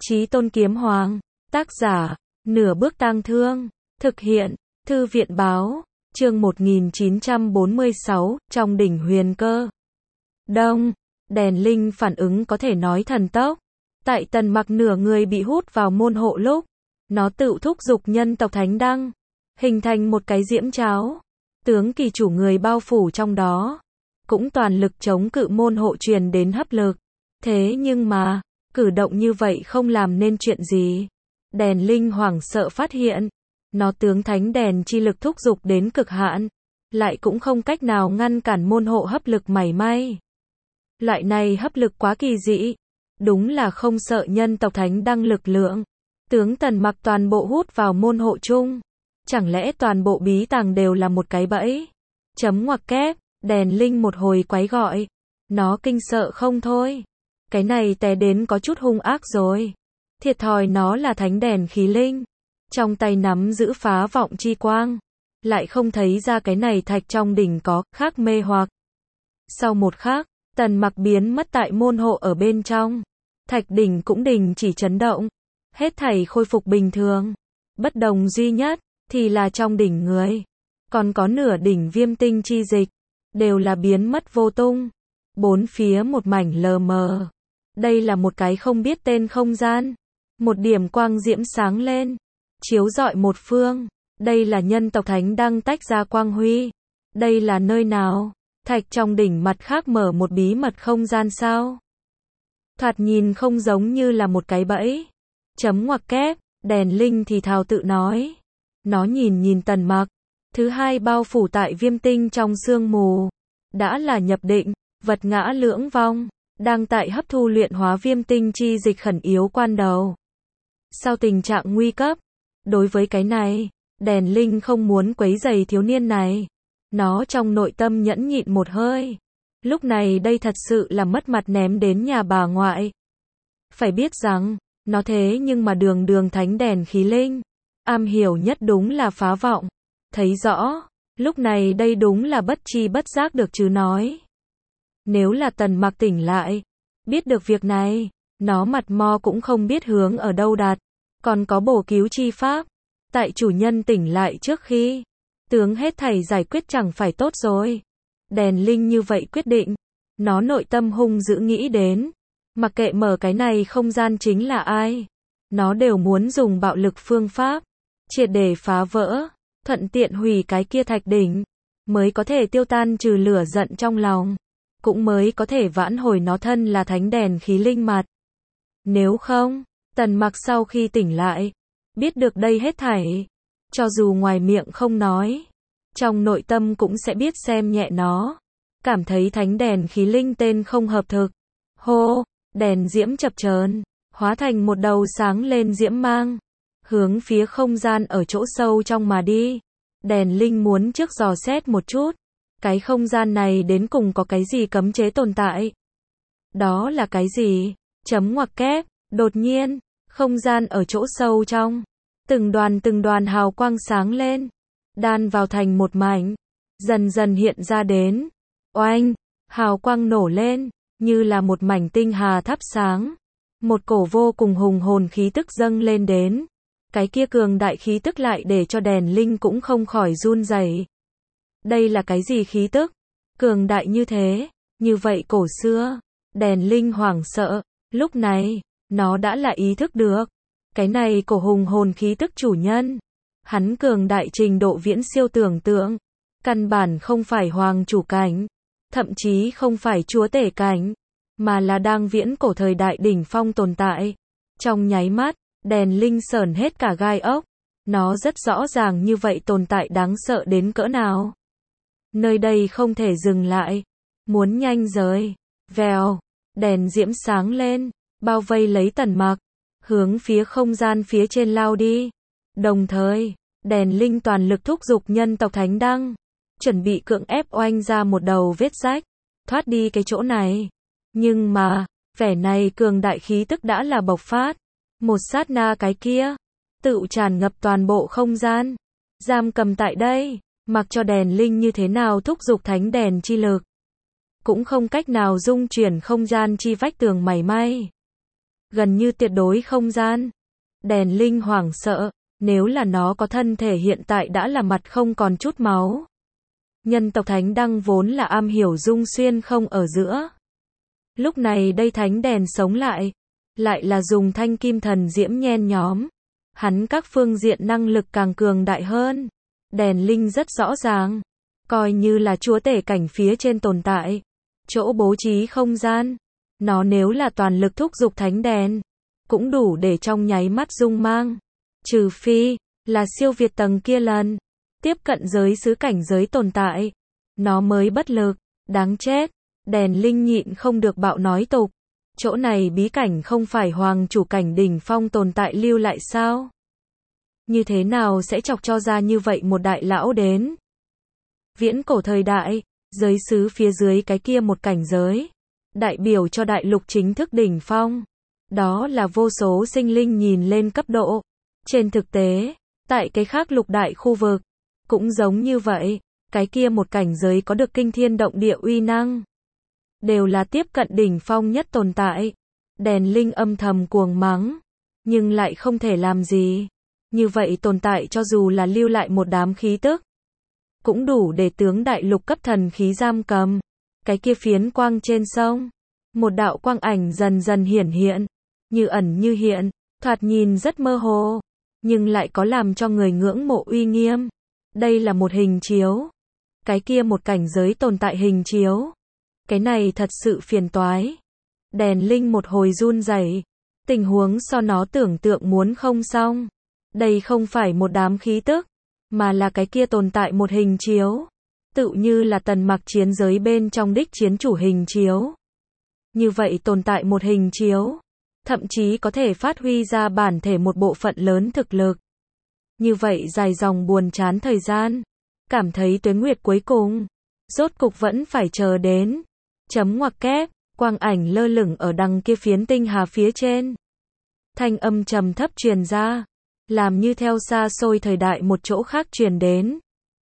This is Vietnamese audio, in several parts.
Chí Tôn Kiếm Hoàng, tác giả, Nửa Bước Tang Thương, thực hiện, Thư viện báo, chương 1946, trong đỉnh huyền cơ. Đông, đèn linh phản ứng có thể nói thần tốc. Tại Tần Mặc nửa người bị hút vào môn hộ lúc, nó tự thúc giục nhân tộc thánh đăng, hình thành một cái diễm cháo. Tướng kỳ chủ người bao phủ trong đó, cũng toàn lực chống cự môn hộ truyền đến hấp lực. Thế nhưng mà, cử động như vậy không làm nên chuyện gì. Đèn linh hoảng sợ phát hiện, nó tướng thánh đèn chi lực thúc giục đến cực hạn, lại cũng không cách nào ngăn cản môn hộ hấp lực mảy may. Loại này hấp lực quá kỳ dị, đúng là không sợ nhân tộc thánh đăng lực lượng. Tướng Tần Mặc toàn bộ hút vào môn hộ chung, chẳng lẽ toàn bộ bí tàng đều là một cái bẫy? Chấm ngoặc kép, đèn linh một hồi quái gọi, nó kinh sợ không thôi. Cái này té đến có chút hung ác rồi. Thiệt thòi nó là thánh đèn khí linh, trong tay nắm giữ phá vọng chi quang, lại không thấy ra cái này thạch trong đỉnh có khác mê hoặc. Sau một khắc, Tần Mặc biến mất tại môn hộ ở bên trong, thạch đỉnh cũng đình chỉ chấn động, hết thảy khôi phục bình thường. Bất đồng duy nhất thì là trong đỉnh người, còn có nửa đỉnh viêm tinh chi dịch, đều là biến mất vô tung. Bốn phía một mảnh lờ mờ. Đây là một cái không biết tên không gian. Một điểm quang diễm sáng lên, chiếu rọi một phương. Đây là nhân tộc thánh đăng tách ra quang huy. Đây là nơi nào? Thạch trong đỉnh mặt khác mở một bí mật không gian sao? Thoạt nhìn không giống như là một cái bẫy. Chấm ngoặc kép, đèn linh thì thào tự nói. Nó nhìn Tần Mặc. Thứ hai bao phủ tại viêm tinh trong sương mù. Đã là nhập định, vật ngã lưỡng vong, đang tại hấp thu luyện hóa viêm tinh chi dịch khẩn yếu quan đầu. Sau tình trạng nguy cấp, đối với cái này, đèn linh không muốn quấy rầy thiếu niên này. Nó trong nội tâm nhẫn nhịn một hơi. Lúc này đây thật sự là mất mặt ném đến nhà bà ngoại. Phải biết rằng, nó thế nhưng mà đường thánh đèn khí linh, am hiểu nhất đúng là phá vọng. Thấy rõ, lúc này đây đúng là bất chi bất giác được chứ nói. Nếu là Tần Mặc tỉnh lại, biết được việc này, nó mặt mo cũng không biết hướng ở đâu đặt, còn có bổ cứu chi pháp. Tại chủ nhân tỉnh lại trước khi, tướng hết thảy giải quyết chẳng phải tốt rồi. Đèn linh như vậy quyết định, nó nội tâm hung dữ nghĩ đến, mặc kệ mở cái này không gian chính là ai, nó đều muốn dùng bạo lực phương pháp, triệt để phá vỡ, thuận tiện hủy cái kia thạch đỉnh, mới có thể tiêu tan trừ lửa giận trong lòng, cũng mới có thể vãn hồi nó thân là thánh đèn khí linh mặt. Nếu không, Tần Mặc sau khi tỉnh lại, biết được đây hết thảy, cho dù ngoài miệng không nói, trong nội tâm cũng sẽ biết xem nhẹ nó, cảm thấy thánh đèn khí linh tên không hợp thực. Hô, đèn diễm chập chờn, hóa thành một đầu sáng lên diễm mang, hướng phía không gian ở chỗ sâu trong mà đi. Đèn linh muốn trước dò xét một chút, cái không gian này đến cùng có cái gì cấm chế tồn tại. Đó là cái gì? Chấm ngoặc kép, đột nhiên, không gian ở chỗ sâu trong, từng đoàn hào quang sáng lên, đan vào thành một mảnh, dần dần hiện ra đến. Oanh, hào quang nổ lên, như là một mảnh tinh hà thắp sáng. Một cổ vô cùng hùng hồn khí tức dâng lên đến. Cái kia cường đại khí tức lại để cho đèn linh cũng không khỏi run rẩy. Đây là cái gì khí tức? Cường đại như thế, như vậy cổ xưa. Đèn linh hoảng sợ, lúc này, nó đã là ý thức được. Cái này cổ hùng hồn khí tức chủ nhân. Hắn cường đại trình độ viễn siêu tưởng tượng. Căn bản không phải hoàng chủ cảnh, thậm chí không phải chúa tể cảnh, mà là đang viễn cổ thời đại đỉnh phong tồn tại. Trong nháy mắt, đèn linh sởn hết cả gai ốc. Nó rất rõ ràng như vậy tồn tại đáng sợ đến cỡ nào. Nơi đây không thể dừng lại. Muốn nhanh rời. Vèo, đèn diễm sáng lên, bao vây lấy Tần Mặc, hướng phía không gian phía trên lao đi. Đồng thời, đèn linh toàn lực thúc giục nhân tộc thánh đăng, chuẩn bị cưỡng ép oanh ra một đầu vết rách, thoát đi cái chỗ này. Nhưng mà, vẻ này cường đại khí tức đã là bộc phát. Một sát na cái kia, tự tràn ngập toàn bộ không gian. Giam cầm tại đây, mặc cho đèn linh như thế nào thúc giục thánh đèn chi lực, cũng không cách nào dung chuyển không gian chi vách tường mảy may. gần như tuyệt đối không gian. Đèn linh hoảng sợ, nếu là nó có thân thể hiện tại đã là mặt không còn chút máu. Nhân tộc thánh đăng vốn là am hiểu dung xuyên không ở giữa. Lúc này đây thánh đèn sống lại là dùng thanh kim thần diễm nhen nhóm. Hắn các phương diện năng lực càng cường đại hơn. Đèn linh rất rõ ràng, coi như là chúa tể cảnh phía trên tồn tại. Chỗ bố trí không gian, nó nếu là toàn lực thúc giục thánh đèn, cũng đủ để trong nháy mắt dung mang. Trừ phi, là siêu việt tầng kia lần, tiếp cận giới xứ cảnh giới tồn tại. Nó mới bất lực, đáng chết. Đèn linh nhịn không được bạo nói tục. Chỗ này bí cảnh không phải hoàng chủ cảnh đỉnh phong tồn tại lưu lại sao? Như thế nào sẽ chọc cho ra như vậy một đại lão đến? Viễn cổ thời đại, giới xứ phía dưới cái kia một cảnh giới, đại biểu cho đại lục chính thức đỉnh phong. Đó là vô số sinh linh nhìn lên cấp độ. Trên thực tế, tại cái khác lục đại khu vực, cũng giống như vậy, cái kia một cảnh giới có được kinh thiên động địa uy năng. Đều là tiếp cận đỉnh phong nhất tồn tại. Đèn linh âm thầm cuồng mắng, nhưng lại không thể làm gì. Như vậy tồn tại cho dù là lưu lại một đám khí tức, cũng đủ để tướng đại lục cấp thần khí giam cầm. Cái kia phiến quang trên sông, một đạo quang ảnh dần dần hiển hiện, như ẩn như hiện, thoạt nhìn rất mơ hồ, nhưng lại có làm cho người ngưỡng mộ uy nghiêm. Đây là một hình chiếu. Cái kia một cảnh giới tồn tại hình chiếu. Cái này thật sự phiền toái. Đèn linh một hồi run rẩy. Tình huống so nó tưởng tượng muốn không xong. Đây không phải một đám khí tức, mà là cái kia tồn tại một hình chiếu. Tự như là tần mặc chiến giới bên trong đích chiến chủ hình chiếu. Như vậy tồn tại một hình chiếu, thậm chí có thể phát huy ra bản thể một bộ phận lớn thực lực. Như vậy dài dòng buồn chán thời gian, cảm thấy tuế nguyệt cuối cùng, rốt cục vẫn phải chờ đến. Chấm ngoặc kép, quang ảnh lơ lửng ở đằng kia phiến tinh hà phía trên. Thanh âm trầm thấp truyền ra, làm như theo xa xôi thời đại một chỗ khác truyền đến.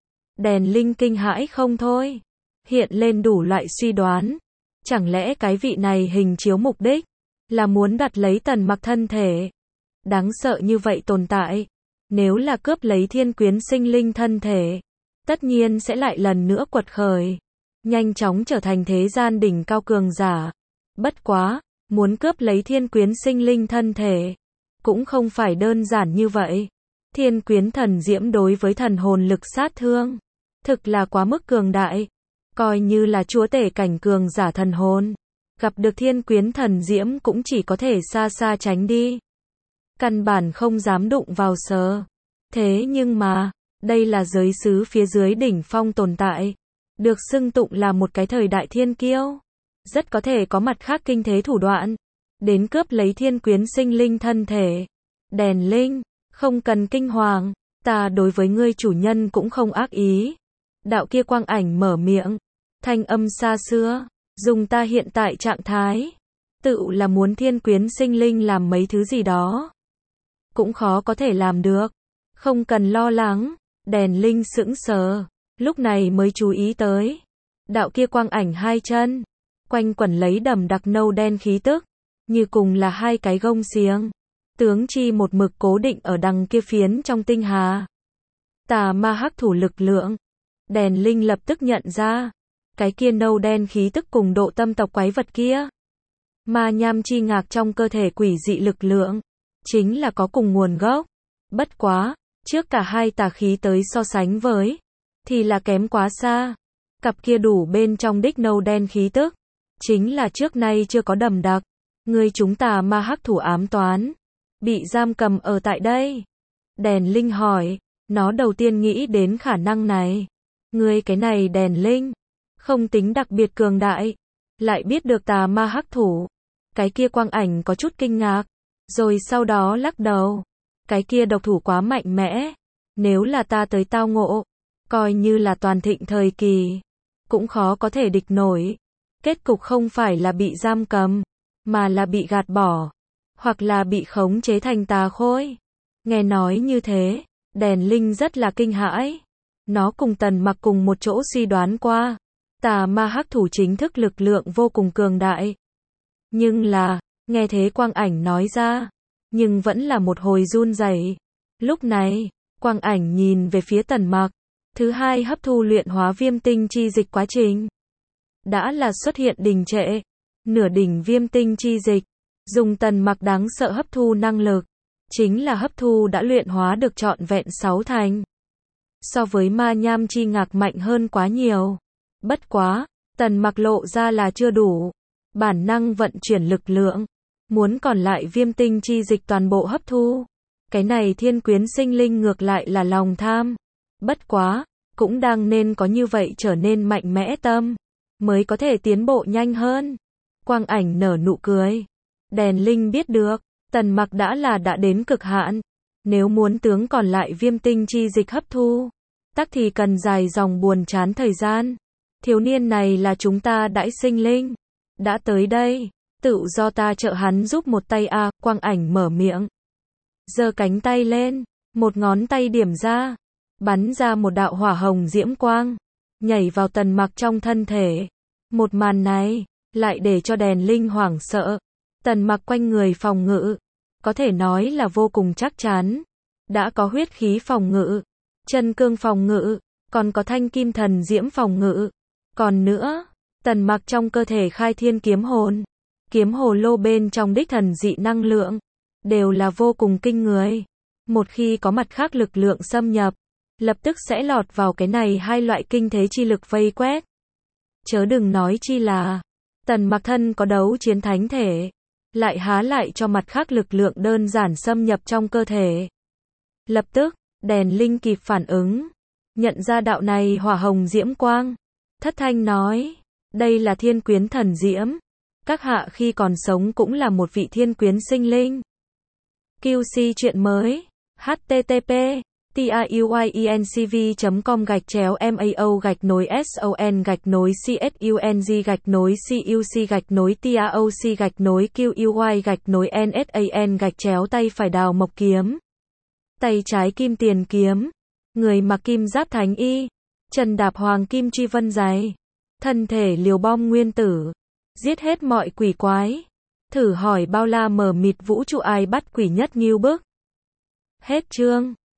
Đèn linh kinh hãi không thôi, hiện lên đủ loại suy đoán. Chẳng lẽ cái vị này hình chiếu mục đích là muốn đặt lấy tần mặc thân thể? Đáng sợ như vậy tồn tại, nếu là cướp lấy thiên quyến sinh linh thân thể, tất nhiên sẽ lại lần nữa quật khởi, nhanh chóng trở thành thế gian đỉnh cao cường giả. Bất quá, muốn cướp lấy thiên quyến sinh linh thân thể, cũng không phải đơn giản như vậy. Thiên quyến thần diễm đối với thần hồn lực sát thương, thực là quá mức cường đại. Coi như là chúa tể cảnh cường giả thần hồn, gặp được thiên quyến thần diễm cũng chỉ có thể xa xa tránh đi. Căn bản không dám đụng vào sờ. Thế nhưng mà, đây là giới xứ phía dưới đỉnh phong tồn tại, được xưng tụng là một cái thời đại thiên kiêu. Rất có thể có mặt khác kinh thế thủ đoạn, đến cướp lấy thiên quyến sinh linh thân thể. Đèn linh, không cần kinh hoàng, ta đối với ngươi chủ nhân cũng không ác ý. Đạo kia quang ảnh mở miệng, thanh âm xa xưa, dùng ta hiện tại trạng thái, tự là muốn thiên quyến sinh linh làm mấy thứ gì đó, cũng khó có thể làm được. Không cần lo lắng. Đèn linh sững sờ, lúc này mới chú ý tới. Đạo kia quang ảnh hai chân, quanh quẩn lấy đầm đặc nâu đen khí tức, như cùng là hai cái gông xiềng. Tướng chi một mực cố định ở đằng kia phiến trong tinh hà. Tà ma hắc thủ lực lượng. Đèn linh lập tức nhận ra, cái kia nâu đen khí tức cùng độ tâm tộc quái vật kia. Ma nham chi ngạc trong cơ thể quỷ dị lực lượng, chính là có cùng nguồn gốc. Bất quá, trước cả hai tà khí tới so sánh với, thì là kém quá xa. Cặp kia đủ bên trong đích nâu đen khí tức, chính là trước nay chưa có đầm đặc. Người chúng ta ma hắc thủ ám toán, bị giam cầm ở tại đây. Đèn linh hỏi, nó đầu tiên nghĩ đến khả năng này. Người cái này đèn linh, không tính đặc biệt cường đại, lại biết được tà ma hắc thủ. Cái kia quang ảnh có chút kinh ngạc, rồi sau đó lắc đầu. Cái kia độc thủ quá mạnh mẽ, nếu là ta tới tao ngộ, coi như là toàn thịnh thời kỳ, cũng khó có thể địch nổi. Kết cục không phải là bị giam cầm, mà là bị gạt bỏ, hoặc là bị khống chế thành tà khôi. Nghe nói như thế, đèn linh rất là kinh hãi. Nó cùng Tần Mặc cùng một chỗ suy đoán qua, tà ma hắc thủ chính thức lực lượng vô cùng cường đại. Nhưng là, Nghe thế Quang Ảnh nói ra, nhưng vẫn là một hồi run rẩy. Lúc này, Quang Ảnh nhìn về phía Tần Mặc. Thứ hai hấp thu luyện hóa viêm tinh chi dịch quá trình đã là xuất hiện đình trệ. Nửa đỉnh viêm tinh chi dịch, dùng Tần Mặc đáng sợ hấp thu năng lực, chính là hấp thu đã luyện hóa được trọn vẹn 6 thành. So với ma nham chi ngạc mạnh hơn quá nhiều. Bất quá, Tần Mặc lộ ra là chưa đủ. Bản năng vận chuyển lực lượng, muốn còn lại viêm tinh chi dịch toàn bộ hấp thu. Cái này thiên quyến sinh linh ngược lại là lòng tham. Bất quá, cũng đang nên có như vậy trở nên mạnh mẽ tâm, mới có thể tiến bộ nhanh hơn. Quang Ảnh nở nụ cười. Đèn Linh biết được, Tần Mặc đã đến cực hạn. Nếu muốn tướng còn lại viêm tinh chi dịch hấp thu, tắc thì cần dài dòng buồn chán thời gian. Thiếu niên này là chúng ta đãi sinh linh. Đã tới đây, tự do ta trợ hắn giúp một tay a. Quang Ảnh mở miệng. Giơ cánh tay lên, một ngón tay điểm ra, bắn ra một đạo hỏa hồng diễm quang, nhảy vào Tần Mặc trong thân thể. Một màn này, lại để cho Đèn Linh hoảng sợ. Tần Mặc quanh người phòng ngự, có thể nói là vô cùng chắc chắn. Đã có huyết khí phòng ngự, chân cương phòng ngự, còn có thanh kim thần diễm phòng ngự. Còn nữa, Tần Mặc trong cơ thể khai thiên kiếm hồn, kiếm hồ lô bên trong đích thần dị năng lượng, đều là vô cùng kinh người. Một khi có mặt khác lực lượng xâm nhập, lập tức sẽ lọt vào cái này hai loại kinh thế chi lực vây quét. Chớ đừng nói chi là, Tần Mặc thân có đấu chiến thánh thể, lại há lại cho mặt khác lực lượng đơn giản xâm nhập trong cơ thể. Lập tức, Đèn Linh kịp phản ứng, nhận ra đạo này hỏa hồng diễm quang, thất thanh nói, đây là thiên quyến thần diễm. Các hạ khi còn sống cũng là một vị thiên quyến sinh linh. QC chuyện mới, http tauy.mao-son-cuc-cuc-taoc-nuc-cuy-nsan-tay phải đào mộc kiếm, tay trái kim tiền kiếm, người mặc kim giáp thánh y, chân đạp hoàng kim truy vân giày, thân thể liều bom nguyên tử, giết hết mọi quỷ quái. Thử hỏi bao la mờ mịt vũ trụ ai bắt quỷ nhất nghêu bức. Hết chương.